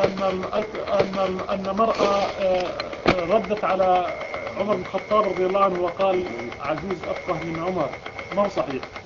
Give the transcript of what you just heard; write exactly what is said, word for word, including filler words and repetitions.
أن أن أن مرأة ردت على عمر بن الخطاب رضي الله عنه وقال عجوز أفقه من عمر، ما هو صحيح.